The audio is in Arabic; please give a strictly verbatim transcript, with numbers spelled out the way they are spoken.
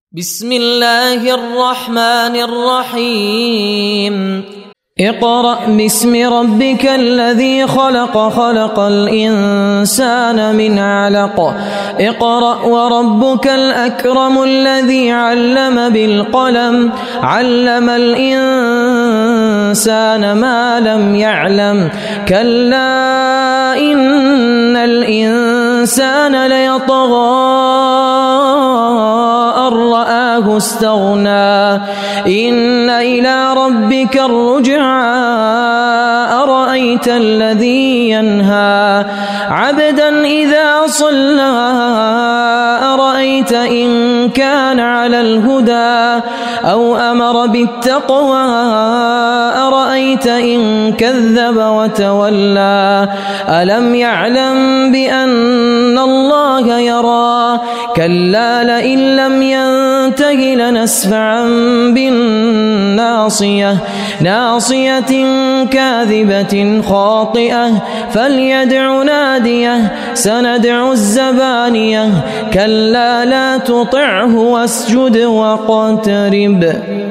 بسم الله الرحمن الرحيم اقرأ باسم ربك الذي خلق خلق الإنسان من علق اقرأ وربك الأكرم الذي علم بالقلم علم الإنسان ما لم يعلم كلا إن الإنسان ليطغى أن رآه استغنى إن إلى ربك الرجعى أرأيت الذي ينهى عبدا إذا صلى أرأيت إن كان على الهدى أو أمر بالتقوى أرأيت إن كذب وتولى ألم يعلم بأن الله يرى كلا لئن لم ينته لنسفعا بالناصية ناصية كاذبة خاطئة فليدع ناديه سندع الزبانية كلا لا تطعه واسجد واقترب